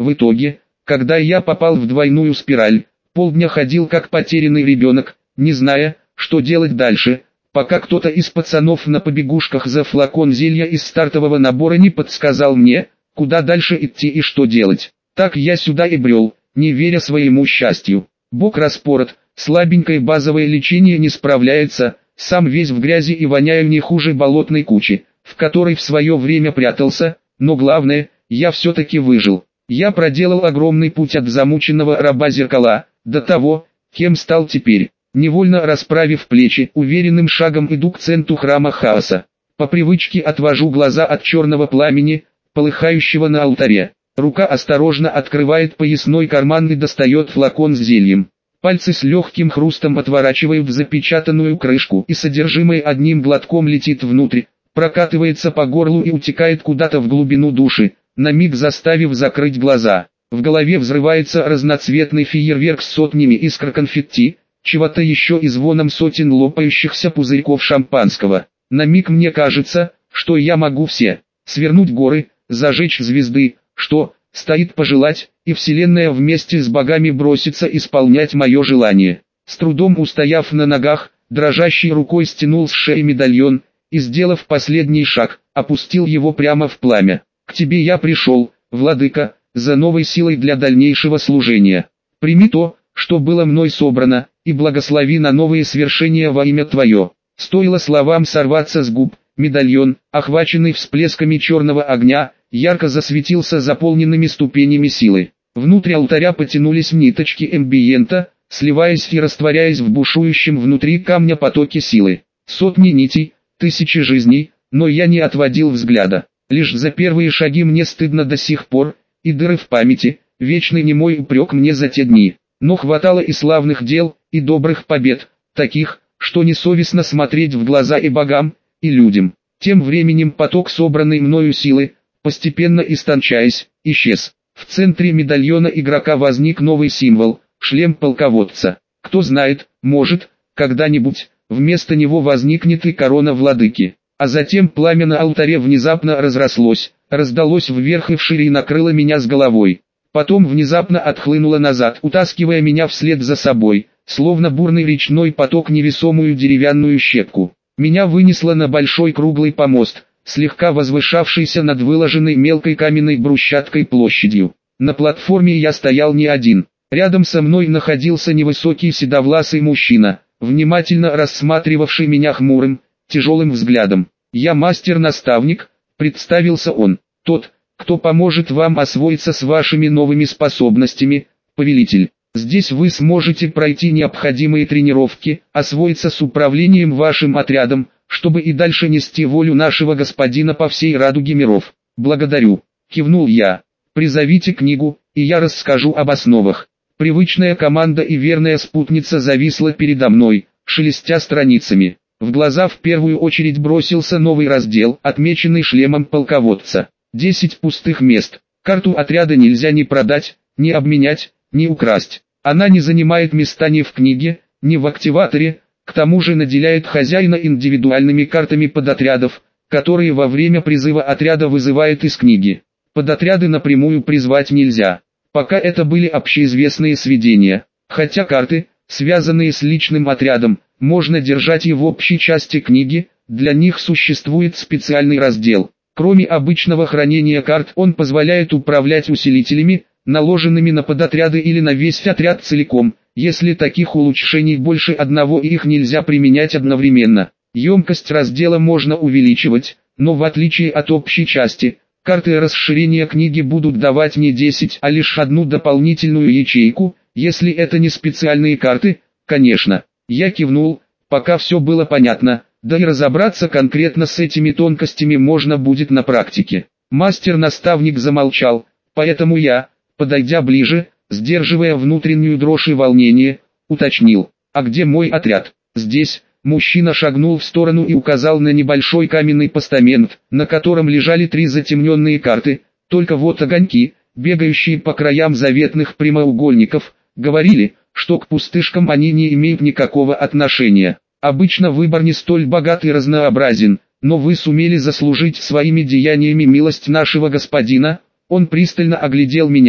В итоге, когда я попал в двойную спираль, полдня ходил как потерянный ребенок, не зная, что делать дальше, пока кто-то из пацанов на побегушках за флакон зелья из стартового набора не подсказал мне, куда дальше идти и что делать. Так я сюда и брел, не веря своему счастью. Бок распорот, слабенькое базовое лечение не справляется, сам весь в грязи и воняю не хуже болотной кучи, в которой в свое время прятался, но главное, я все-таки выжил. Я проделал огромный путь от замученного раба зеркала, до того, кем стал теперь. Невольно расправив плечи, уверенным шагом иду к центру храма хаоса. По привычке отвожу глаза от черного пламени, полыхающего на алтаре. Рука осторожно открывает поясной карман и достает флакон с зельем. Пальцы с легким хрустом отворачивают запечатанную крышку, и содержимое одним глотком летит внутрь, прокатывается по горлу и утекает куда-то в глубину души, на миг заставив закрыть глаза. В голове взрывается разноцветный фейерверк с сотнями искр конфетти, чего-то еще и звоном сотен лопающихся пузырьков шампанского. На миг мне кажется, что я могу все. Свернуть горы, зажечь звезды, что стоит пожелать, и вселенная вместе с богами бросится исполнять мое желание. С трудом устояв на ногах, дрожащей рукой стянул с шеи медальон, и сделав последний шаг, опустил его прямо в пламя. К тебе я пришел, владыка, за новой силой для дальнейшего служения. Прими то, что было мной собрано, и благослови на новые свершения во имя Твое. Стоило словам сорваться с губ, медальон, охваченный всплесками черного огня, ярко засветился заполненными ступенями силы. Внутрь алтаря потянулись ниточки эмбиента, сливаясь и растворяясь в бушующем внутри камня потоке силы. Сотни нитей, тысячи жизней, но я не отводил взгляда. Лишь за первые шаги мне стыдно до сих пор, и дыры в памяти, вечный немой упрек мне за те дни. Но хватало и славных дел, и добрых побед, таких, что несовестно смотреть в глаза и богам, и людям. Тем временем поток собранной мною силы, постепенно истончаясь, исчез. В центре медальона игрока возник новый символ – шлем полководца. Кто знает, может, когда-нибудь, вместо него возникнет и корона владыки. А затем пламя на алтаре внезапно разрослось, раздалось вверх и вширь и накрыло меня с головой. Потом внезапно отхлынуло назад, утаскивая меня вслед за собой, словно бурный речной поток невесомую деревянную щепку. Меня вынесло на большой круглый помост, слегка возвышавшийся над выложенной мелкой каменной брусчаткой площадью. На платформе я стоял не один. Рядом со мной находился невысокий седовласый мужчина, внимательно рассматривавший меня хмурым, тяжелым взглядом. «Я мастер-наставник», — представился он, — «тот, кто поможет вам освоиться с вашими новыми способностями, повелитель. Здесь вы сможете пройти необходимые тренировки, освоиться с управлением вашим отрядом, чтобы и дальше нести волю нашего господина по всей радуге миров». «Благодарю», — кивнул я. «Призовите книгу, и я расскажу об основах». Привычная команда и верная спутница зависла передо мной, шелестя страницами. В глаза в первую очередь бросился новый раздел, отмеченный шлемом полководца. 10 пустых мест. Карту отряда нельзя ни продать, ни обменять, ни украсть. Она не занимает места ни в книге, ни в активаторе, к тому же наделяет хозяина индивидуальными картами подотрядов, которые во время призыва отряда вызывает из книги. Подотряды напрямую призвать нельзя. Пока это были общеизвестные сведения. Хотя карты, связанные с личным отрядом, можно держать и в общей части книги, для них существует специальный раздел. Кроме обычного хранения карт, он позволяет управлять усилителями, наложенными на подотряды или на весь отряд целиком, если таких улучшений больше одного и их нельзя применять одновременно. Емкость раздела можно увеличивать, но в отличие от общей части, карты расширения книги будут давать не 10, а лишь одну дополнительную ячейку, если это не специальные карты, конечно. Я кивнул, пока все было понятно. Да и разобраться конкретно с этими тонкостями можно будет на практике. Мастер-наставник замолчал, поэтому я, подойдя ближе, сдерживая внутреннюю дрожь и волнение, уточнил: «А где мой отряд?» «Здесь». Мужчина шагнул в сторону и указал на небольшой каменный постамент, на котором лежали 3 затемненные карты, только вот огоньки, бегающие по краям заветных прямоугольников, говорили, что к пустышкам они не имеют никакого отношения. Обычно выбор не столь богат и разнообразен, но вы сумели заслужить своими деяниями милость нашего господина. Он пристально оглядел меня,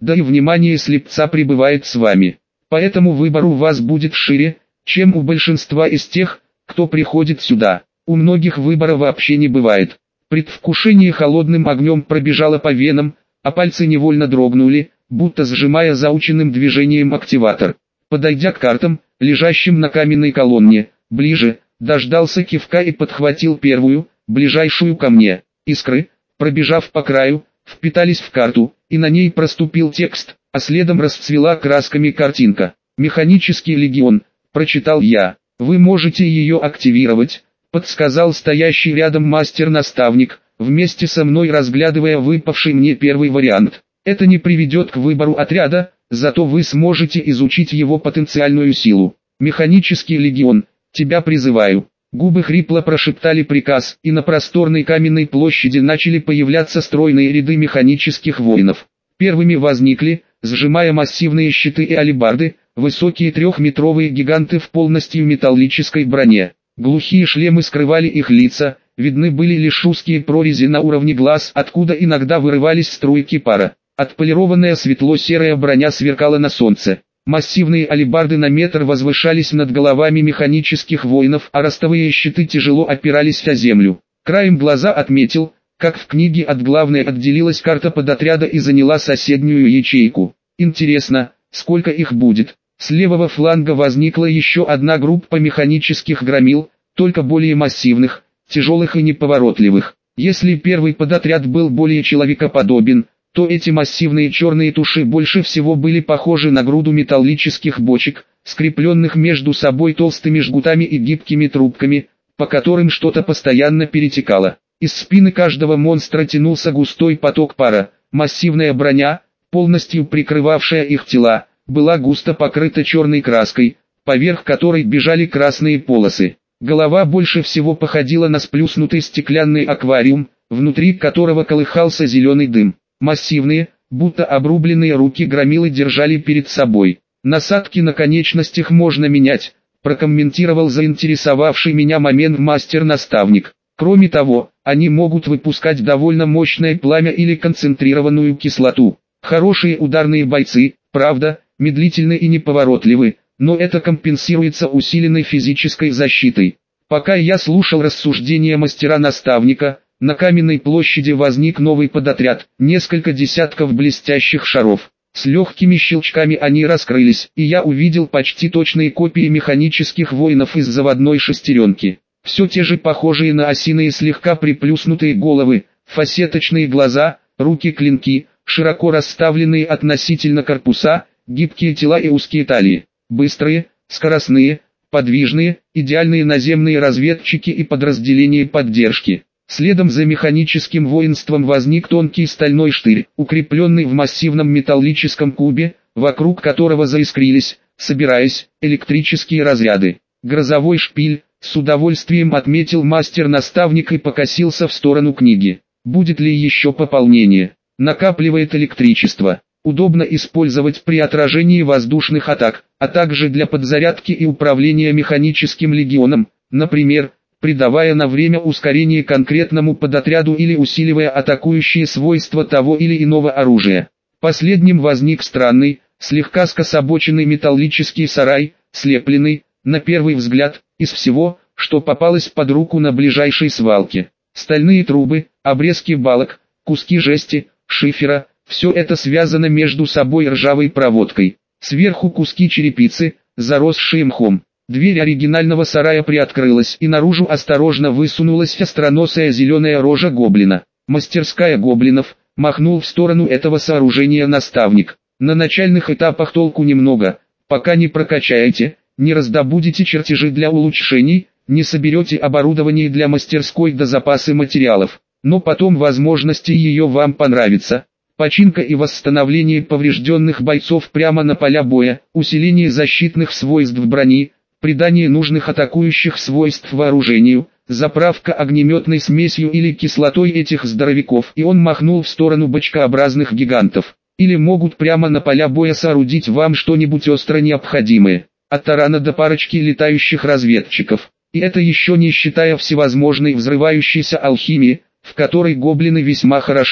да и внимание слепца пребывает с вами. Поэтому выбор у вас будет шире, чем у большинства из тех, кто приходит сюда. У многих выбора вообще не бывает. Предвкушение холодным огнем пробежало по венам, а пальцы невольно дрогнули, будто сжимая заученным движением активатор. Подойдя к картам, лежащим на каменной колонне, ближе, дождался кивка и подхватил первую, ближайшую ко мне. Искры, пробежав по краю, впитались в карту, и на ней проступил текст, а следом расцвела красками картинка. «Механический легион», прочитал я. «Вы можете ее активировать», подсказал стоящий рядом мастер-наставник, вместе со мной разглядывая выпавший мне первый вариант. «Это не приведет к выбору отряда, зато вы сможете изучить его потенциальную силу. Механический легион, тебя призываю». Губы хрипло прошептали приказ, и на просторной каменной площади начали появляться стройные ряды механических воинов. Первыми возникли, сжимая массивные щиты и алебарды, высокие трехметровые гиганты в полностью металлической броне. Глухие шлемы скрывали их лица, видны были лишь узкие прорези на уровне глаз, откуда иногда вырывались струйки пара. Отполированная светло-серая броня сверкала на солнце. Массивные алебарды на метр возвышались над головами механических воинов, а ростовые щиты тяжело опирались о землю. Краем глаза отметил, как в книге от главной отделилась карта подотряда и заняла соседнюю ячейку. Интересно, сколько их будет? С левого фланга возникла еще одна группа механических громил, только более массивных, тяжелых и неповоротливых. Если первый подотряд был более человекоподобен, то эти массивные черные туши больше всего были похожи на груду металлических бочек, скрепленных между собой толстыми жгутами и гибкими трубками, по которым что-то постоянно перетекало. Из спины каждого монстра тянулся густой поток пара. Массивная броня, полностью прикрывавшая их тела, была густо покрыта черной краской, поверх которой бежали красные полосы. Голова больше всего походила на сплюснутый стеклянный аквариум, внутри которого колыхался зеленый дым. Массивные, будто обрубленные руки громилы держали перед собой. «Насадки на конечностях можно менять», прокомментировал заинтересовавший меня момент мастер-наставник. Кроме того, они могут выпускать довольно мощное пламя или концентрированную кислоту. Хорошие ударные бойцы, правда, медлительны и неповоротливы, но это компенсируется усиленной физической защитой. Пока я слушал рассуждения мастера-наставника, на каменной площади возник новый подотряд, несколько десятков блестящих шаров. С легкими щелчками они раскрылись, и я увидел почти точные копии механических воинов из заводной шестеренки. Все те же похожие на осиные слегка приплюснутые головы, фасеточные глаза, руки-клинки, широко расставленные относительно корпуса, гибкие тела и узкие талии. Быстрые, скоростные, подвижные, идеальные наземные разведчики и подразделения поддержки. Следом за механическим воинством возник тонкий стальной штырь, укрепленный в массивном металлическом кубе, вокруг которого заискрились, собираясь, электрические разряды. Грозовой шпиль, с удовольствием отметил мастер-наставник и покосился в сторону книги. Будет ли еще пополнение? Накапливает электричество. Удобно использовать при отражении воздушных атак, а также для подзарядки и управления механическим легионом, например, придавая на время ускорение конкретному подотряду или усиливая атакующие свойства того или иного оружия. Последним возник странный, слегка скособоченный металлический сарай, слепленный, на первый взгляд, из всего, что попалось под руку на ближайшей свалке. Стальные трубы, обрезки балок, куски жести, шифера, все это связано между собой ржавой проводкой. Сверху куски черепицы, заросшие мхом. Дверь оригинального сарая приоткрылась, и наружу осторожно высунулась остроносая зеленая рожа гоблина. «Мастерская гоблинов», махнул в сторону этого сооружения наставник. «На начальных этапах толку немного, пока не прокачаете, не раздобудете чертежи для улучшений, не соберете оборудование для мастерской до запасы материалов. Но потом возможности ее вам понравится. Починка и восстановление поврежденных бойцов прямо на поля боя, усиление защитных свойств брони, придание нужных атакующих свойств вооружению, заправка огнеметной смесью или кислотой этих здоровяков». И он махнул в сторону бочкообразных гигантов. «Или могут прямо на поля боя соорудить вам что-нибудь остро необходимое. От тарана до парочки летающих разведчиков. И это еще не считая всевозможной взрывающейся алхимии, в которой гоблины весьма хороши.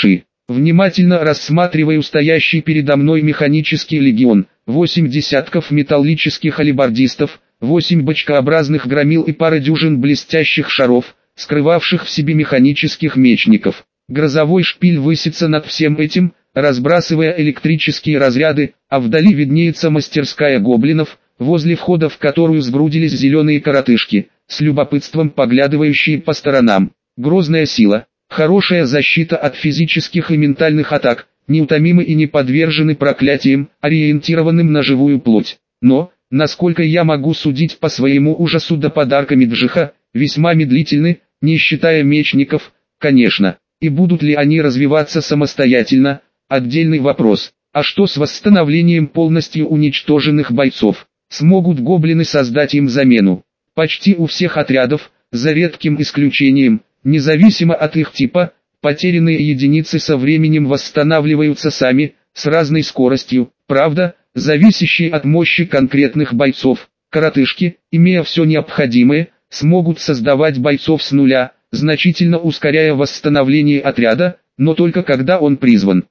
Внимательно рассматриваю стоящий передо мной механический легион, 8 десятков металлических алебардистов, 8 бочкообразных громил и пара дюжин блестящих шаров, скрывавших в себе механических мечников. Грозовой шпиль высится над всем этим, разбрасывая электрические разряды, а вдали виднеется мастерская гоблинов, возле входа в которую сгрудились зеленые коротышки, с любопытством поглядывающие по сторонам. Грозная сила, хорошая защита от физических и ментальных атак, неутомимы и не подвержены проклятиям, ориентированным на живую плоть. Но, насколько я могу судить по своему ужасу до подарка Меджиха, весьма медлительны, не считая мечников, конечно. И будут ли они развиваться самостоятельно, отдельный вопрос. А что с восстановлением полностью уничтоженных бойцов? Смогут гоблины создать им замену? Почти у всех отрядов, за редким исключением, независимо от их типа, потерянные единицы со временем восстанавливаются сами, с разной скоростью, правда, зависящей от мощи конкретных бойцов. Коротышки, имея все необходимое, смогут создавать бойцов с нуля, значительно ускоряя восстановление отряда, но только когда он призван.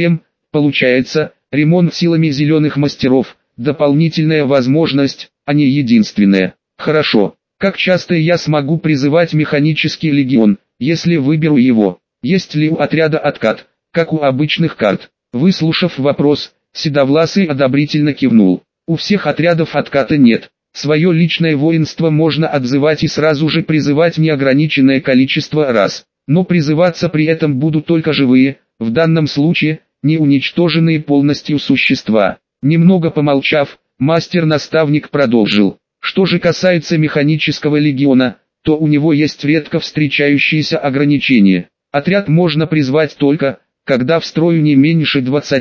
Получается, ремонт силами зеленых мастеров, дополнительная возможность, а не единственная. Хорошо, как часто я смогу призывать механический легион, если выберу его? Есть ли у отряда откат, как у обычных карт? Выслушав вопрос, Седовласый одобрительно кивнул. У всех отрядов отката нет. Свое личное воинство можно отзывать и сразу же призывать неограниченное количество раз. Но призываться при этом будут только живые, в данном случае, не уничтоженные полностью существа. Немного помолчав, мастер-наставник продолжил. Что же касается механического легиона, то у него есть редко встречающиеся ограничения. Отряд можно призвать только, когда в строю не меньше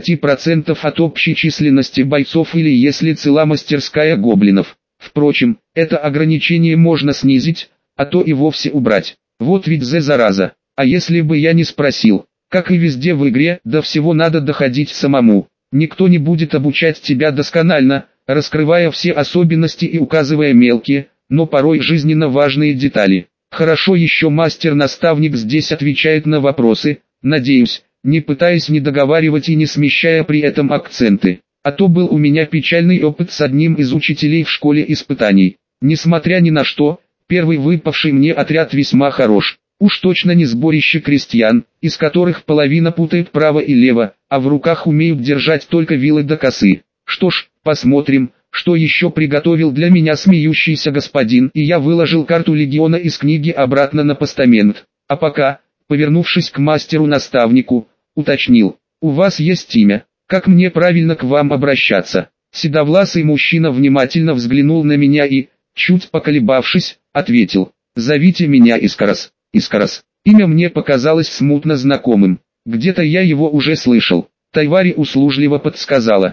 20% от общей численности бойцов или если цела мастерская гоблинов. Впрочем, это ограничение можно снизить, а то и вовсе убрать. Вот ведь зараза. А если бы я не спросил, как и везде в игре, до всего надо доходить самому. Никто не будет обучать тебя досконально, раскрывая все особенности и указывая мелкие, но порой жизненно важные детали. Хорошо еще мастер-наставник здесь отвечает на вопросы, надеюсь, не пытаясь не договаривать и не смещая при этом акценты. А то был у меня печальный опыт с одним из учителей в школе испытаний. Несмотря ни на что, первый выпавший мне отряд весьма хорош. Уж точно не сборище крестьян, из которых половина путает право и лево, а в руках умеют держать только вилы да косы. Что ж, посмотрим, что еще приготовил для меня смеющийся господин, и я выложил карту легиона из книги обратно на постамент. А пока, повернувшись к мастеру-наставнику, уточнил: «У вас есть имя? Как мне правильно к вам обращаться?» Седовласый мужчина внимательно взглянул на меня и, чуть поколебавшись, ответил: «Зовите меня Искарос». Искарос. Имя мне показалось смутно знакомым. Где-то я его уже слышал. Тайвари услужливо подсказала.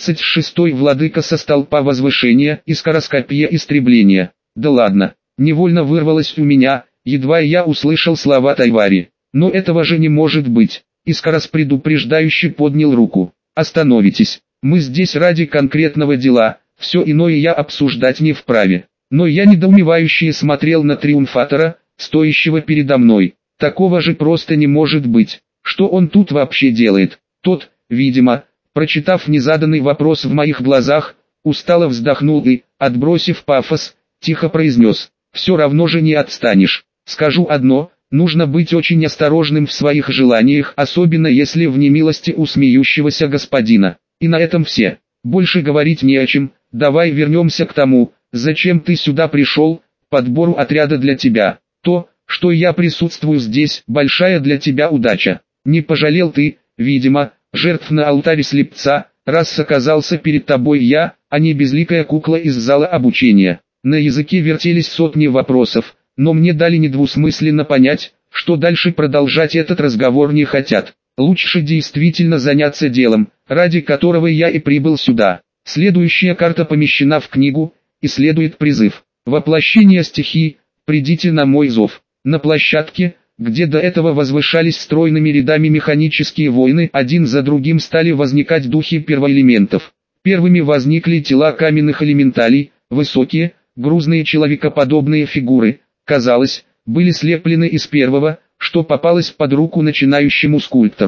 36-й владыка со столпа возвышения, Искарос копье истребления. Да ладно, невольно вырвалось у меня, едва я услышал слова Тайвари. Но этого же не может быть. Искарос предупреждающе поднял руку. Остановитесь, мы здесь ради конкретного дела, все иное я обсуждать не вправе. Но я недоумевающе смотрел на триумфатора, стоящего передо мной. Такого же просто не может быть. Что он тут вообще делает? Тот, видимо, прочитав незаданный вопрос в моих глазах, устало вздохнул и, отбросив пафос, тихо произнес: «Все равно же не отстанешь. Скажу одно, нужно быть очень осторожным в своих желаниях, особенно если в немилости у смеющегося господина. И на этом все. Больше говорить не о чем, давай вернемся к тому, зачем ты сюда пришел, подбору отряда для тебя. То, что я присутствую здесь, большая для тебя удача. Не пожалел ты, видимо, жертв на алтаре слепца, раз оказался перед тобой я, а не безликая кукла из зала обучения». На языке вертелись сотни вопросов, но мне дали недвусмысленно понять, что дальше продолжать этот разговор не хотят. Лучше действительно заняться делом, ради которого я и прибыл сюда. Следующая карта помещена в книгу, и следует призыв. Воплощение стихий, придите на мой зов. На площадке, где до этого возвышались стройными рядами механические воины, один за другим стали возникать духи первоэлементов. Первыми возникли тела каменных элементалей, высокие, грузные человекоподобные фигуры, казалось, были слеплены из первого, что попалось под руку начинающему скульптору.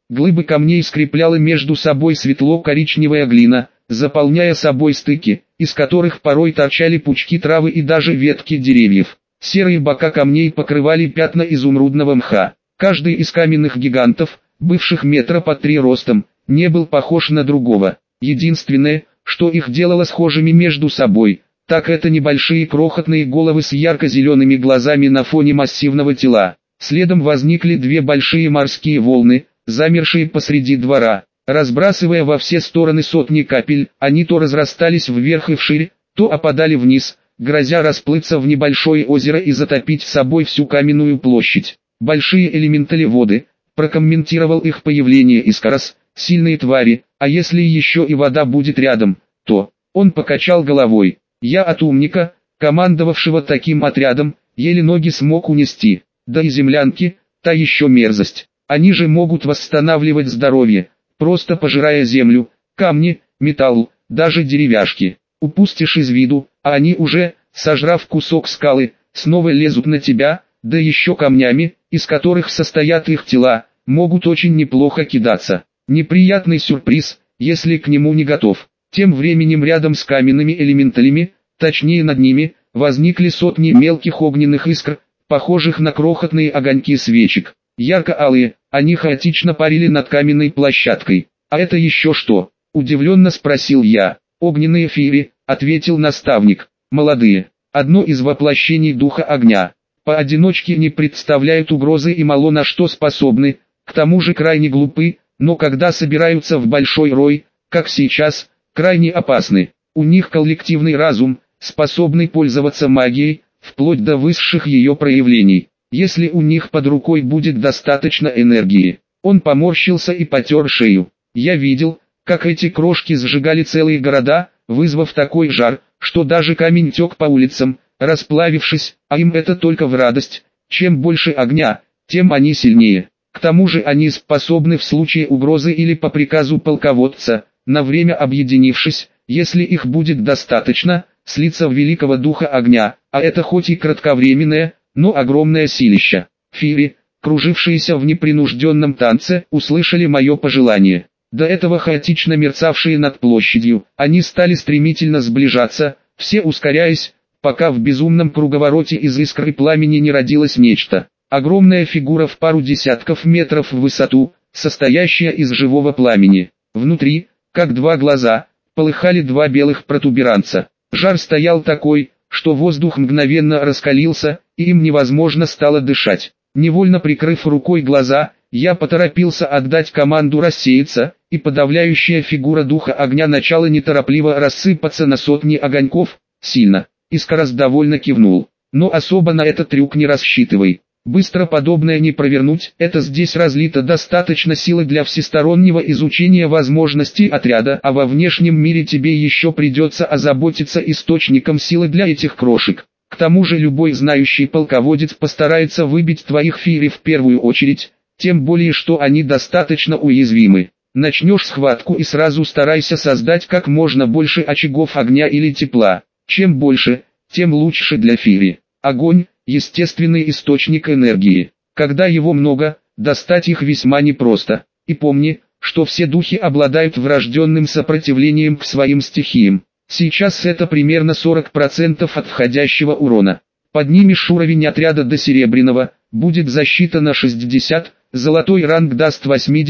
Глыбы камней скрепляла между собой светло-коричневая глина, заполняя собой стыки, из которых порой торчали пучки травы и даже ветки деревьев. Серые бока камней покрывали пятна изумрудного мха. Каждый из каменных гигантов, бывших метра по 3 ростом, не был похож на другого. Единственное, что их делало схожими между собой, так это небольшие крохотные головы с ярко-зелеными глазами на фоне массивного тела. Следом возникли две большие морские волны, замершие посреди двора. Разбрасывая во все стороны сотни капель, они то разрастались вверх и вширь, то опадали вниз, грозя расплыться в небольшое озеро и затопить собой всю каменную площадь. Большие элементали воды, прокомментировал их появление Искарас, сильные твари, а если еще и вода будет рядом, то... Он покачал головой. Я от умника, командовавшего таким отрядом, еле ноги смог унести. Да и землянки, та еще мерзость. Они же могут восстанавливать здоровье, просто пожирая землю, камни, металл, даже деревяшки. Упустишь из виду, а они уже, сожрав кусок скалы, снова лезут на тебя, да еще камнями, из которых состоят их тела, могут очень неплохо кидаться. Неприятный сюрприз, если к нему не готов. Тем временем рядом с каменными элементалями, точнее над ними, возникли сотни мелких огненных искр, похожих на крохотные огоньки свечек. Ярко-алые, они хаотично парили над каменной площадкой. «А это еще что?» – удивленно спросил я. «Огненные фири», – ответил наставник. «Молодые. Одно из воплощений духа огня. Поодиночке не представляют угрозы и мало на что способны, к тому же крайне глупы, но когда собираются в большой рой, как сейчас, крайне опасны. У них коллективный разум, способный пользоваться магией, вплоть до высших ее проявлений. Если у них под рукой будет достаточно энергии». Он поморщился и потер шею. Я видел, как эти крошки сжигали целые города, вызвав такой жар, что даже камень тек по улицам, расплавившись, а им это только в радость. Чем больше огня, тем они сильнее. К тому же они способны в случае угрозы или по приказу полководца, на время объединившись, если их будет достаточно, слиться в великого духа огня, а это хоть и кратковременное, но огромное силище. Фири, кружившиеся в непринужденном танце, услышали мое пожелание. До этого хаотично мерцавшие над площадью, они стали стремительно сближаться, все ускоряясь, пока в безумном круговороте из искр и пламени не родилось нечто. Огромная фигура в пару десятков метров в высоту, состоящая из живого пламени. Внутри, как два глаза, полыхали два белых протуберанца. Жар стоял такой, что воздух мгновенно раскалился, и им невозможно стало дышать. Невольно прикрыв рукой глаза, я поторопился отдать команду рассеяться, и подавляющая фигура духа огня начала неторопливо рассыпаться на сотни огоньков, сильно. Искарас довольно кивнул. Но особо на этот трюк не рассчитывай. Быстро подобное не провернуть, это здесь разлито достаточно силы для всестороннего изучения возможностей отряда, а во внешнем мире тебе еще придется озаботиться источником силы для этих крошек. К тому же любой знающий полководец постарается выбить твоих фири в первую очередь, тем более что они достаточно уязвимы. Начнешь схватку и сразу старайся создать как можно больше очагов огня или тепла. Чем больше, тем лучше для фири. Огонь – естественный источник энергии. Когда его много, достать их весьма непросто. И помни, что все духи обладают врожденным сопротивлением к своим стихиям. Сейчас это примерно 40% от входящего урона. Поднимешь уровень отряда до серебряного, будет защита на 60, золотой ранг даст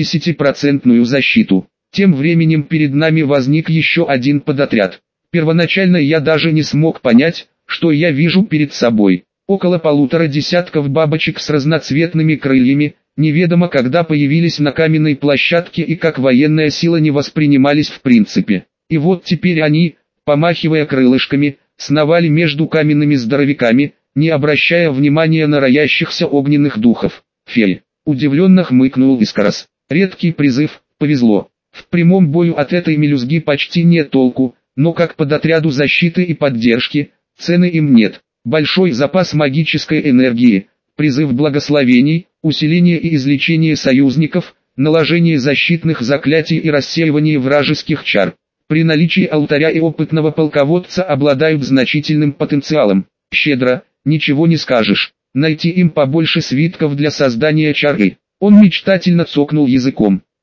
80% защиту. Тем временем перед нами возник еще один подотряд. Первоначально я даже не смог понять, что я вижу перед собой. Около 1,5 десятков бабочек с разноцветными крыльями, неведомо когда появились на каменной площадке и как военная сила не воспринимались в принципе. И вот теперь они, помахивая крылышками, сновали между каменными здоровяками, не обращая внимания на роящихся огненных духов. «Феи!» – удивленно хмыкнул Искарас. «Редкий призыв, повезло. В прямом бою от этой мелюзги почти нет толку, но как подотряду защиты и поддержки, цены им нет. Большой запас магической энергии, призыв благословений, усиление и излечение союзников, наложение защитных заклятий и рассеивание вражеских чар. При наличии алтаря и опытного полководца обладают значительным потенциалом. Щедро, ничего не скажешь. Найти им побольше свитков для создания чары». Он мечтательно цокнул языком.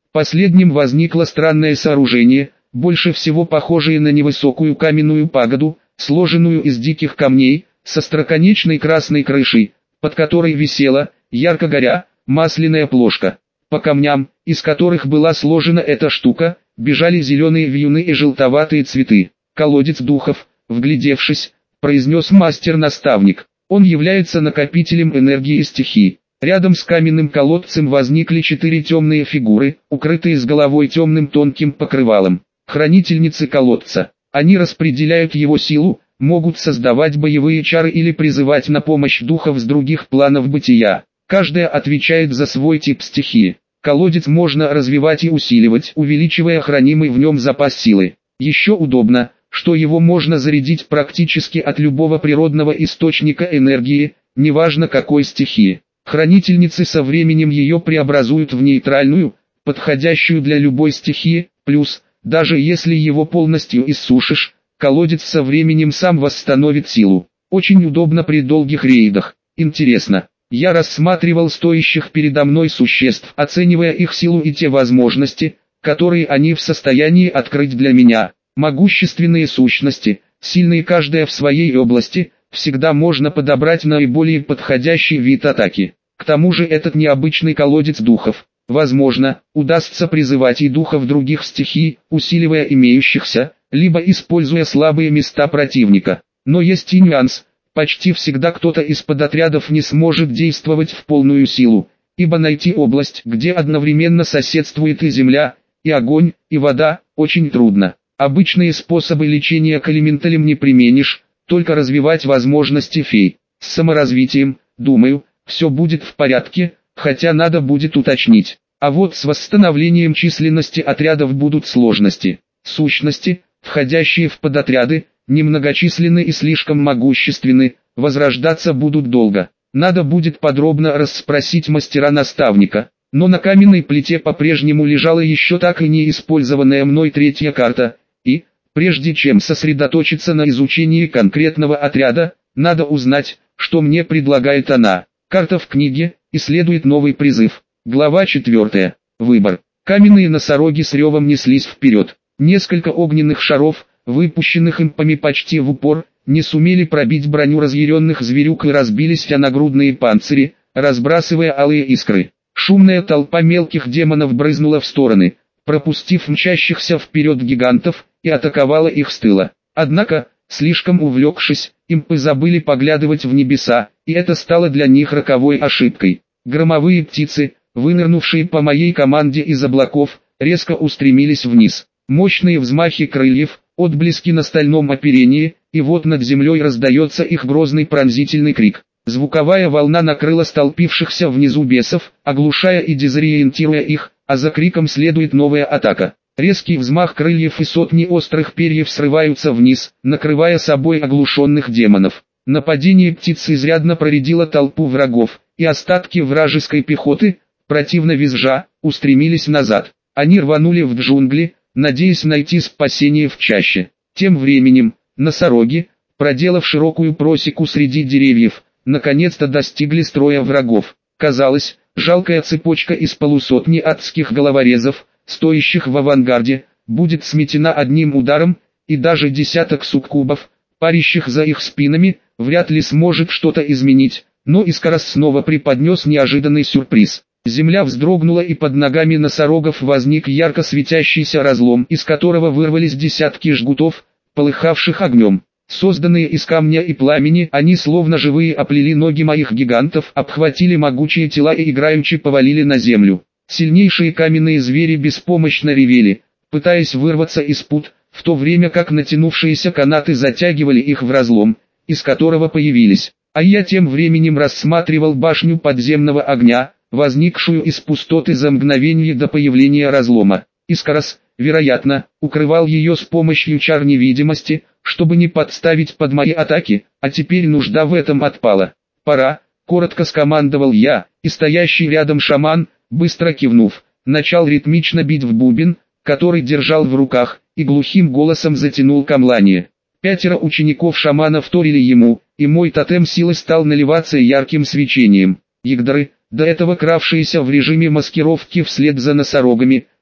Последним возникло странное сооружение, больше всего похожее на невысокую каменную пагоду, сложенную из диких камней, со остроконечной красной крышей, под которой висела, ярко горя, масляная плошка. По камням, из которых была сложена эта штука, бежали зеленые вьюны и желтоватые цветы. «Колодец духов», вглядевшись, произнес мастер-наставник. Он является накопителем энергии стихий. Рядом с каменным колодцем возникли 4 темные фигуры, укрытые с головой темным тонким покрывалом. Хранительницы колодца. Они распределяют его силу, могут создавать боевые чары или призывать на помощь духов с других планов бытия. Каждая отвечает за свой тип стихии. Колодец можно развивать и усиливать, увеличивая хранимый в нем запас силы. Еще удобно, что его можно зарядить практически от любого природного источника энергии, неважно какой стихии. Хранительницы со временем ее преобразуют в нейтральную, подходящую для любой стихии, плюс, даже если его полностью иссушишь, колодец со временем сам восстановит силу. Очень удобно при долгих рейдах. Интересно. Я рассматривал стоящих передо мной существ, оценивая их силу и те возможности, которые они в состоянии открыть для меня. Могущественные сущности, сильные каждая в своей области, всегда можно подобрать наиболее подходящий вид атаки. К тому же этот необычный колодец духов. Возможно, удастся призывать и духов других стихий, усиливая имеющихся, либо используя слабые места противника. Но есть и нюанс. Почти всегда кто-то из подотрядов не сможет действовать в полную силу, ибо найти область, где одновременно соседствует и земля, и огонь, и вода, очень трудно. Обычные способы лечения к элементалям не применишь, только развивать возможности фей. С саморазвитием, думаю, все будет в порядке, хотя надо будет уточнить. А вот с восстановлением численности отрядов будут сложности. Сущности, входящие в подотряды, немногочисленны и слишком могущественны, возрождаться будут долго. Надо будет подробно расспросить мастера-наставника. Но на каменной плите по-прежнему лежала еще так и не использованная мной 3-я карта, и, прежде чем сосредоточиться на изучении конкретного отряда, надо узнать, что мне предлагает она. Карта в книге, исследует новый призыв. Глава 4. Выбор. Каменные носороги с ревом неслись вперед. Несколько огненных шаров, выпущенных импами почти в упор, не сумели пробить броню разъяренных зверюк и разбились о нагрудные панцири, разбрасывая алые искры. Шумная толпа мелких демонов брызнула в стороны, пропустив мчащихся вперед гигантов, и атаковала их с тыла. Однако, слишком увлекшись, импы забыли поглядывать в небеса, и это стало для них роковой ошибкой. Громовые птицы, вынырнувшие по моей команде из облаков, резко устремились вниз. Мощные взмахи крыльев, отблески на стальном оперении, и вот над землей раздается их грозный пронзительный крик. Звуковая волна накрыла столпившихся внизу бесов, оглушая и дезориентируя их, а за криком следует новая атака. Резкий взмах крыльев и сотни острых перьев срываются вниз, накрывая собой оглушенных демонов. Нападение птиц изрядно проредило толпу врагов, и остатки вражеской пехоты, противно визжа, устремились назад. Они рванули в джунгли, надеясь найти спасение в чаще. Тем временем, носороги, проделав широкую просеку среди деревьев, наконец-то достигли строя врагов. Казалось, жалкая цепочка из полусотни адских головорезов, стоящих в авангарде, будет сметена одним ударом, и даже десяток суккубов, парящих за их спинами, вряд ли сможет что-то изменить. Но Искарас снова преподнес неожиданный сюрприз. Земля вздрогнула, и под ногами носорогов возник ярко светящийся разлом, из которого вырвались десятки жгутов, полыхавших огнем. Созданные из камня и пламени, они словно живые оплели ноги моих гигантов, обхватили могучие тела и играючи повалили на землю. Сильнейшие каменные звери беспомощно ревели, пытаясь вырваться из пут, в то время как натянувшиеся канаты затягивали их в разлом, из которого появились. А я тем временем рассматривал башню подземного огня, возникшую из пустоты за мгновение до появления разлома. Искарас, вероятно, укрывал ее с помощью чар невидимости, чтобы не подставить под мои атаки, а теперь нужда в этом отпала. «Пора», — коротко скомандовал я, и стоящий рядом шаман, быстро кивнув, начал ритмично бить в бубен, который держал в руках, и глухим голосом затянул камлание. 5 учеников шамана вторили ему, и мой тотем силы стал наливаться ярким свечением. Ягдары, до этого кравшиеся в режиме маскировки вслед за носорогами,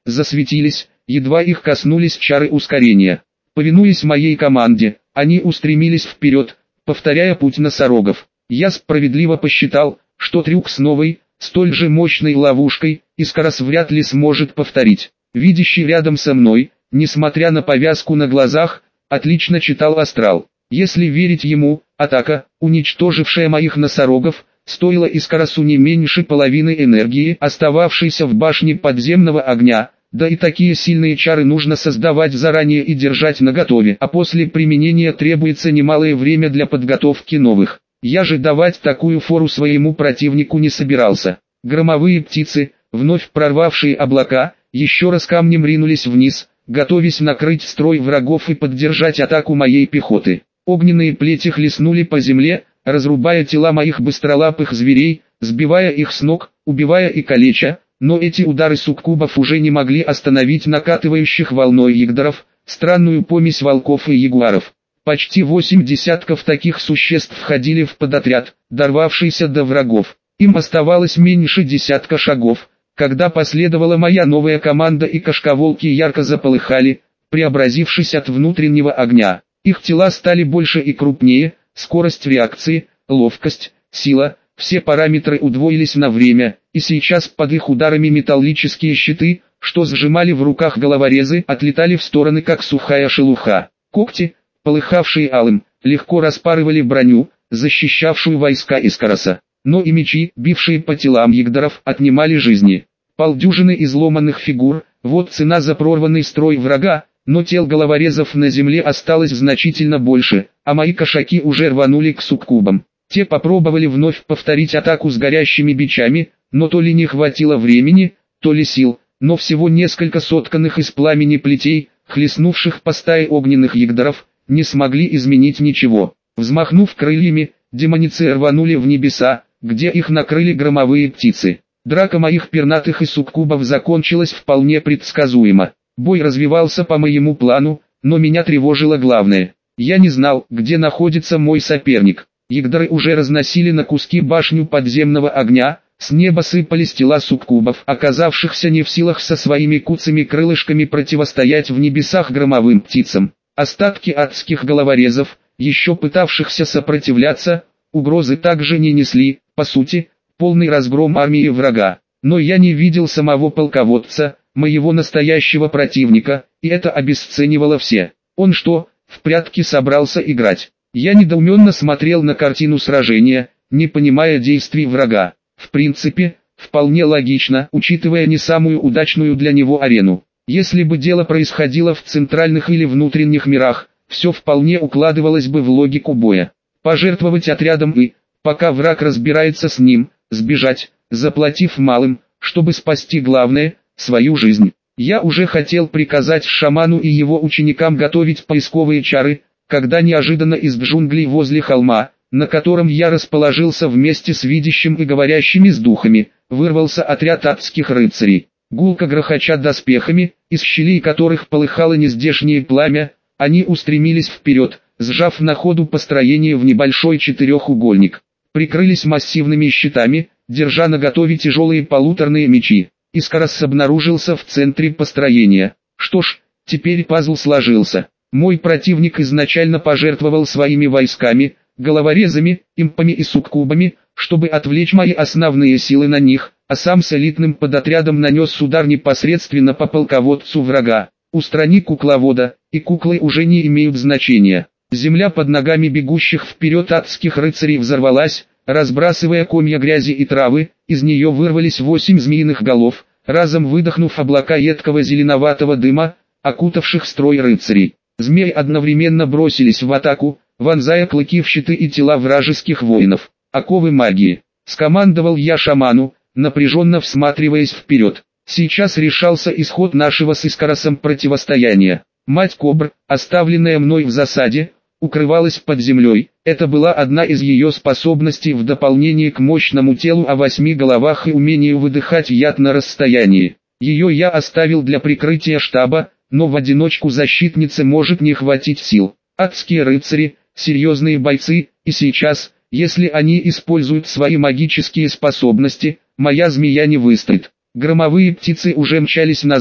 засветились, едва их коснулись чары ускорения. Повинуясь моей команде, они устремились вперед, повторяя путь носорогов. Я справедливо посчитал, что трюк с новой, столь же мощной ловушкой, Искарос вряд ли сможет повторить. Видящий рядом со мной, несмотря на повязку на глазах, отлично читал астрал. Если верить ему, атака, уничтожившая моих носорогов, стоила Искаросу не меньше половины энергии, остававшейся в башне подземного огня. Да и такие сильные чары нужно создавать заранее и держать наготове, а после применения требуется немалое время для подготовки новых. Я же давать такую фору своему противнику не собирался. Громовые птицы, вновь прорвавшие облака, еще раз камнем ринулись вниз, готовясь накрыть строй врагов и поддержать атаку моей пехоты. Огненные плети хлестнули по земле, разрубая тела моих быстролапых зверей, сбивая их с ног, убивая и калеча. Но эти удары суккубов уже не могли остановить накатывающих волной ягдеров, странную помесь волков и ягуаров. Почти 8 десятков таких существ входили в подотряд, дорвавшийся до врагов. Им оставалось меньше десятка шагов, когда последовала моя новая команда и кашковолки ярко заполыхали, преобразившись от внутреннего огня. Их тела стали больше и крупнее, скорость реакции, ловкость, сила, все параметры удвоились на время, и сейчас под их ударами металлические щиты, что сжимали в руках головорезы, отлетали в стороны как сухая шелуха. Когти, полыхавшие алым, легко распарывали броню, защищавшую войска Искароса. Но и мечи, бившие по телам ягдеров, отнимали жизни. Полдюжины изломанных фигур, вот цена за прорванный строй врага, но тел головорезов на земле осталось значительно больше, а мои кошаки уже рванули к суккубам. Те попробовали вновь повторить атаку с горящими бичами, но то ли не хватило времени, то ли сил, но всего несколько сотканных из пламени плетей, хлестнувших по стае огненных ягдеров, не смогли изменить ничего. Взмахнув крыльями, демоницы рванули в небеса, где их накрыли громовые птицы. Драка моих пернатых и суккубов закончилась вполне предсказуемо. Бой развивался по моему плану, но меня тревожило главное. Я не знал, где находится мой соперник. Ягдеры уже разносили на куски башню подземного огня, с неба сыпались тела суккубов, оказавшихся не в силах со своими куцами крылышками противостоять в небесах громовым птицам. Остатки адских головорезов, еще пытавшихся сопротивляться, угрозы также не несли, по сути, полный разгром армии врага. Но я не видел самого полководца, моего настоящего противника, и это обесценивало все. Он что, в прятки собрался играть? Я недоуменно смотрел на картину сражения, не понимая действий врага. В принципе, вполне логично, учитывая не самую удачную для него арену. Если бы дело происходило в центральных или внутренних мирах, все вполне укладывалось бы в логику боя. Пожертвовать отрядом и, пока враг разбирается с ним, сбежать, заплатив малым, чтобы спасти главное, свою жизнь. Я уже хотел приказать шаману и его ученикам готовить поисковые чары, когда неожиданно из джунглей возле холма, на котором я расположился вместе с видящим и говорящими с духами, вырвался отряд адских рыцарей. Гулко грохоча доспехами, из щелей которых полыхало нездешнее пламя, они устремились вперед, сжав на ходу построение в небольшой четырехугольник. Прикрылись массивными щитами, держа наготове тяжелые полуторные мечи. Искарос обнаружился в центре построения. Что ж, теперь пазл сложился. Мой противник изначально пожертвовал своими войсками, головорезами, импами и суккубами, чтобы отвлечь мои основные силы на них, а сам с элитным подотрядом нанес удар непосредственно по полководцу врага. Устрани кукловода, и куклы уже не имеют значения. Земля под ногами бегущих вперед адских рыцарей взорвалась, разбрасывая комья грязи и травы, из нее вырвались 8 змеиных голов, разом выдохнув облака едкого зеленоватого дыма, окутавших строй рыцарей. Змеи одновременно бросились в атаку, вонзая клыки в щиты и тела вражеских воинов. Оковы магии. Скомандовал я шаману, напряженно всматриваясь вперед. Сейчас решался исход нашего с Искаросом противостояния. Мать Кобр, оставленная мной в засаде, укрывалась под землей. Это была одна из ее способностей в дополнение к мощному телу о 8 головах и умению выдыхать яд на расстоянии. Ее я оставил для прикрытия штаба, но в одиночку защитнице может не хватить сил. Адские рыцари, серьезные бойцы, и сейчас, если они используют свои магические способности, моя змея не выстоит. Громовые птицы уже мчались назад,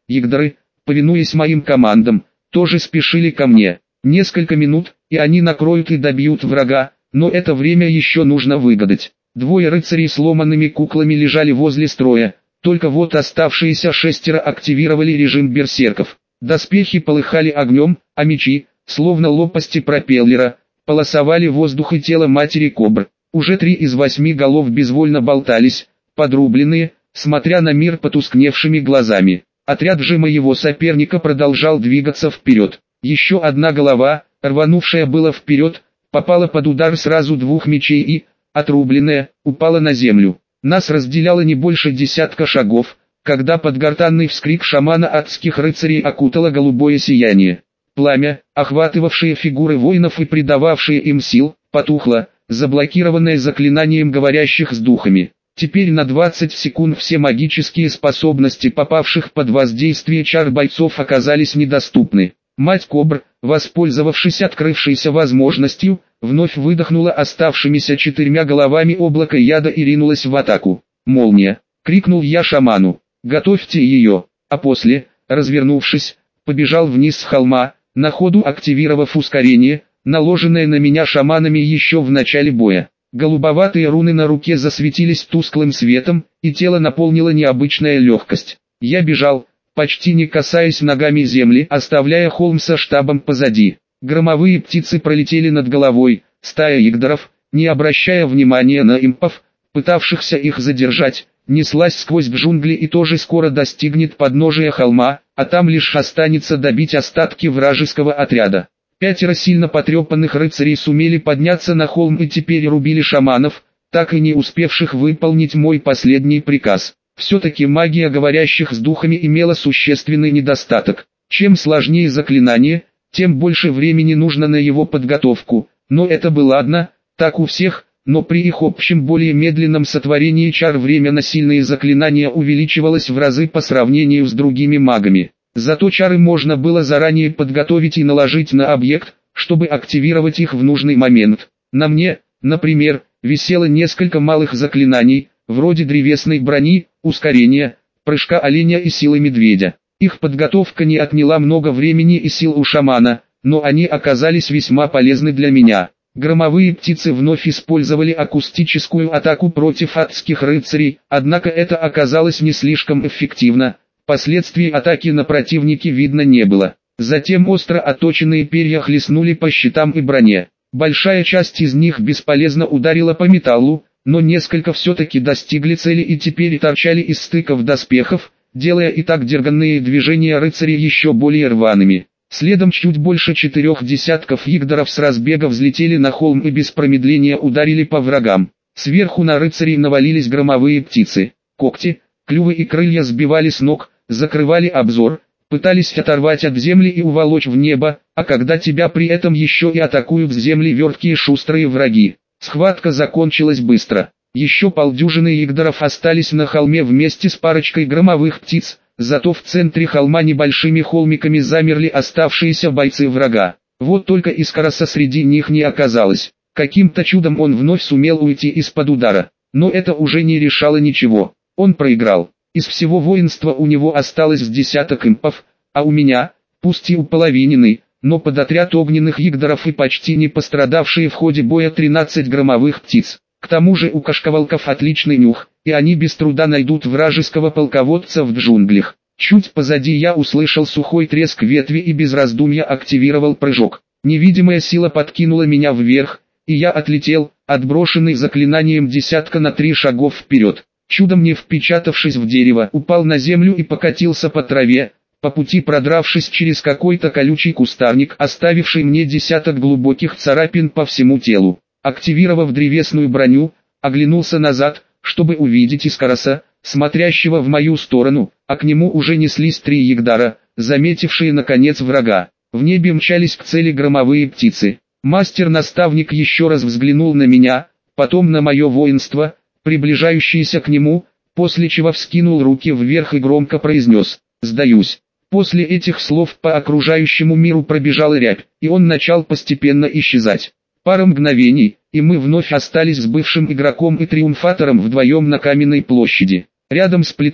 Ягдары, повинуясь моим командам, тоже спешили ко мне. Несколько минут, и они накроют и добьют врага, но это время еще нужно выгадать. Двое рыцарей с ломаными куклами лежали возле строя, только вот оставшиеся 6 активировали режим берсерков. Доспехи полыхали огнем, а мечи, словно лопасти пропеллера, полосовали воздух и тело матери кобр. Уже 3 из 8 голов безвольно болтались, подрубленные, смотря на мир потускневшими глазами. Отряд же моего соперника продолжал двигаться вперед. Еще одна голова, рванувшая было вперед, попала под удар сразу 2 мечей и, отрубленная, упала на землю. Нас разделяло не больше десятка шагов, когда под гортанный вскрик шамана адских рыцарей окутало голубое сияние. Пламя, охватывавшее фигуры воинов и придававшее им сил, потухло, заблокированное заклинанием говорящих с духами. Теперь на 20 секунд все магические способности попавших под воздействие чар бойцов оказались недоступны. Мать Кобр, воспользовавшись открывшейся возможностью, вновь выдохнула оставшимися 4 головами облако яда и ринулась в атаку. «Молния!» — крикнул я шаману. «Готовьте ее!» А после, развернувшись, побежал вниз с холма, на ходу активировав ускорение, наложенное на меня шаманами еще в начале боя. Голубоватые руны на руке засветились тусклым светом, и тело наполнило необычная легкость. Я бежал, почти не касаясь ногами земли, оставляя холм со штабом позади. Громовые птицы пролетели над головой, стая ягдаров, не обращая внимания на импов, пытавшихся их задержать, неслась сквозь джунгли и тоже скоро достигнет подножия холма, а там лишь останется добить остатки вражеского отряда. 5 сильно потрепанных рыцарей сумели подняться на холм и теперь рубили шаманов, так и не успевших выполнить мой последний приказ. Все-таки магия говорящих с духами имела существенный недостаток. Чем сложнее заклинание, тем больше времени нужно на его подготовку, но это было ладно, так у всех, но при их общем более медленном сотворении чар время на сильные заклинания увеличивалось в разы по сравнению с другими магами. Зато чары можно было заранее подготовить и наложить на объект, чтобы активировать их в нужный момент. На мне, например, висело несколько малых заклинаний, вроде древесной брони, ускорения, прыжка оленя и силы медведя. Их подготовка не отняла много времени и сил у шамана, но они оказались весьма полезны для меня. Громовые птицы вновь использовали акустическую атаку против адских рыцарей, однако это оказалось не слишком эффективно. Последствий атаки на противнике видно не было. Затем остро отточенные перья хлестнули по щитам и броне. Большая часть из них бесполезно ударила по металлу, но несколько все-таки достигли цели и теперь торчали из стыков доспехов, делая и так дерганные движения рыцарей еще более рваными. Следом чуть больше 4 десятков ягдаров с разбега взлетели на холм и без промедления ударили по врагам. Сверху на рыцарей навалились громовые птицы. Когти, клювы и крылья сбивали с ног, закрывали обзор, пытались оторвать от земли и уволочь в небо, а когда тебя при этом еще и атакуют с земли верткие шустрые враги. Схватка закончилась быстро. Еще полдюжины ягдаров остались на холме вместе с парочкой громовых птиц, зато в центре холма небольшими холмиками замерли оставшиеся бойцы врага. Вот только Искороса среди них не оказалось. Каким-то чудом он вновь сумел уйти из-под удара, но это уже не решало ничего. Он проиграл. Из всего воинства у него осталось с десяток импов, а у меня, пусть и уполовиненный, но под отряд огненных ягдаров и почти не пострадавшие в ходе боя 13 громовых птиц. К тому же у кашковалков отличный нюх, и они без труда найдут вражеского полководца в джунглях. Чуть позади я услышал сухой треск ветви и без раздумья активировал прыжок. Невидимая сила подкинула меня вверх, и я отлетел, отброшенный заклинанием десятка на 3 шагов вперед. Чудом не впечатавшись в дерево, упал на землю и покатился по траве, по пути продравшись через какой-то колючий кустарник, оставивший мне десяток глубоких царапин по всему телу. Активировав древесную броню, оглянулся назад, чтобы увидеть Искороса, смотрящего в мою сторону, а к нему уже неслись 3 ягдара, заметившие наконец врага. В небе мчались к цели громовые птицы. Мастер-наставник еще раз взглянул на меня, потом на мое воинство, приближающееся к нему, после чего вскинул руки вверх и громко произнес: «Сдаюсь». После этих слов по окружающему миру пробежала рябь, и он начал постепенно исчезать. Пара мгновений, и мы вновь остались с бывшим игроком и триумфатором вдвоем на каменной площади. Рядом с плитой,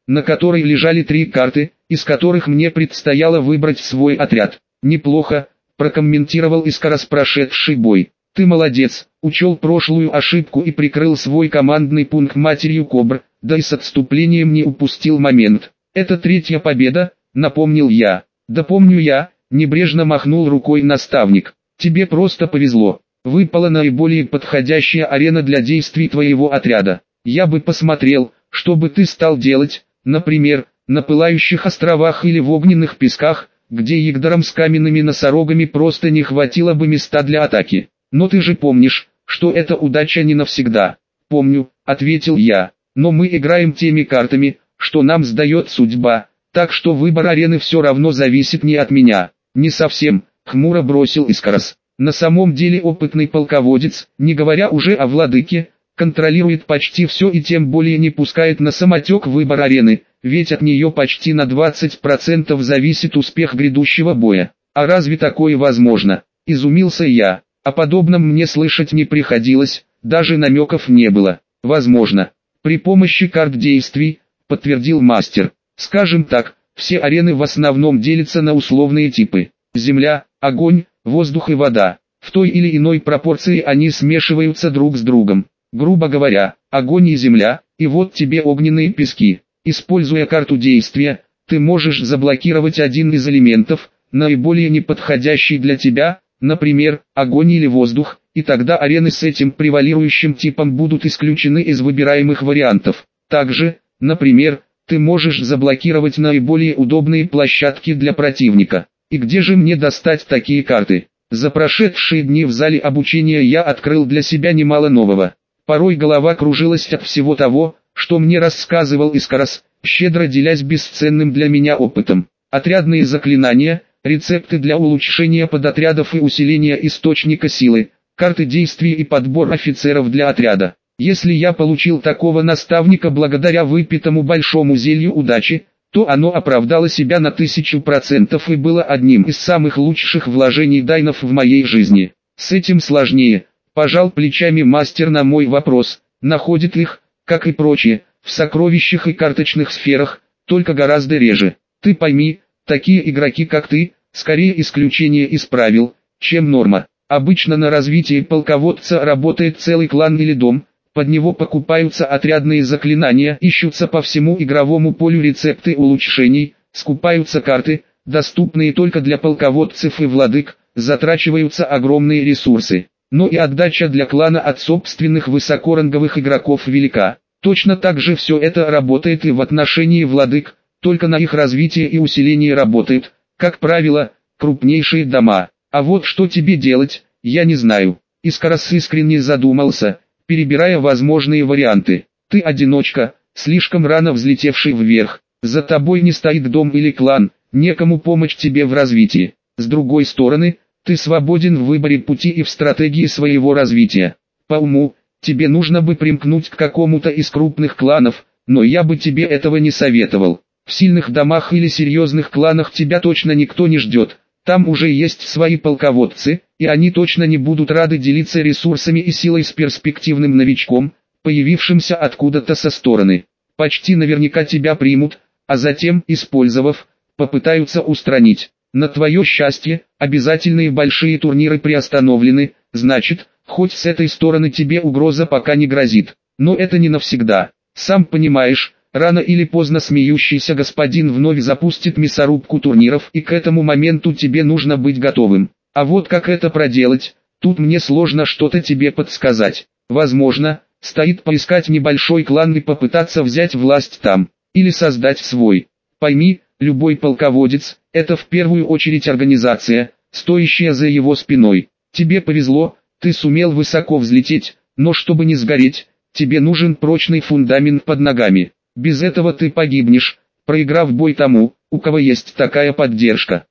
на которой лежали 3 карты, из которых мне предстояло выбрать свой отряд. «Неплохо», – прокомментировал Искарас прошедший бой. «Ты молодец, учел прошлую ошибку и прикрыл свой командный пункт матерью кобр, да и с отступлением не упустил момент. Это 3-я победа», – напомнил я. «Да помню я», – небрежно махнул рукой наставник. «Тебе просто повезло. Выпала наиболее подходящая арена для действий твоего отряда. Я бы посмотрел, что бы ты стал делать, например, на пылающих островах или в огненных песках, где ягдерам с каменными носорогами просто не хватило бы места для атаки. Но ты же помнишь, что эта удача не навсегда». «Помню», — ответил я, — «но мы играем теми картами, что нам сдает судьба, так что выбор арены все равно зависит не от меня». «Не совсем», — хмуро бросил Искарас. «На самом деле опытный полководец, не говоря уже о владыке, контролирует почти все и тем более не пускает на самотек выбор арены, ведь от нее почти на 20% зависит успех грядущего боя». «А разве такое возможно?» – изумился я. О подобном мне слышать не приходилось, даже намеков не было. «Возможно. При помощи карт действий», – подтвердил мастер. «Скажем так, все арены в основном делятся на условные типы. Земля, огонь, воздух и вода. В той или иной пропорции они смешиваются друг с другом. Грубо говоря, огонь и земля, и вот тебе огненные пески. Используя карту действия, ты можешь заблокировать один из элементов, наиболее неподходящий для тебя, например, огонь или воздух, и тогда арены с этим превалирующим типом будут исключены из выбираемых вариантов. Также, например, ты можешь заблокировать наиболее удобные площадки для противника. И где же мне достать такие карты? За прошедшие дни в зале обучения я открыл для себя немало нового. Порой голова кружилась от всего того, что мне рассказывал Искарас, щедро делясь бесценным для меня опытом. Отрядные заклинания, рецепты для улучшения подотрядов и усиления источника силы, карты действий и подбор офицеров для отряда. Если я получил такого наставника благодаря выпитому большому зелью удачи, то оно оправдало себя на 1000% и было одним из самых лучших вложений дайнов в моей жизни. С этим сложнее, пожал плечами мастер на мой вопрос, находит их, как и прочие, в сокровищах и карточных сферах, только гораздо реже. Ты пойми, такие игроки как ты, скорее исключение из правил, чем норма. Обычно на развитие полководца работает целый клан или дом, под него покупаются отрядные заклинания, ищутся по всему игровому полю рецепты улучшений, скупаются карты, доступные только для полководцев и владык, затрачиваются огромные ресурсы. Но и отдача для клана от собственных высокоранговых игроков велика. Точно так же все это работает и в отношении владык, только на их развитие и усиление работают, как правило, крупнейшие дома. А вот что тебе делать, я не знаю. Искарас искренне задумался, перебирая возможные варианты. Ты одиночка, слишком рано взлетевший вверх. За тобой не стоит дом или клан, некому помочь тебе в развитии. С другой стороны, ты свободен в выборе пути и в стратегии своего развития. По уму, тебе нужно бы примкнуть к какому-то из крупных кланов, но я бы тебе этого не советовал. В сильных домах или серьезных кланах тебя точно никто не ждет. Там уже есть свои полководцы, и они точно не будут рады делиться ресурсами и силой с перспективным новичком, появившимся откуда-то со стороны. Почти наверняка тебя примут, а затем, использовав, попытаются устранить. На твое счастье, обязательные большие турниры приостановлены, значит, хоть с этой стороны тебе угроза пока не грозит. Но это не навсегда. Сам понимаешь, рано или поздно смеющийся господин вновь запустит мясорубку турниров, и к этому моменту тебе нужно быть готовым. А вот как это проделать, тут мне сложно что-то тебе подсказать. Возможно, стоит поискать небольшой клан и попытаться взять власть там, или создать свой. Пойми, любой полководец – это в первую очередь организация, стоящая за его спиной. Тебе повезло, ты сумел высоко взлететь, но чтобы не сгореть, тебе нужен прочный фундамент под ногами. Без этого ты погибнешь, проиграв бой тому, у кого есть такая поддержка.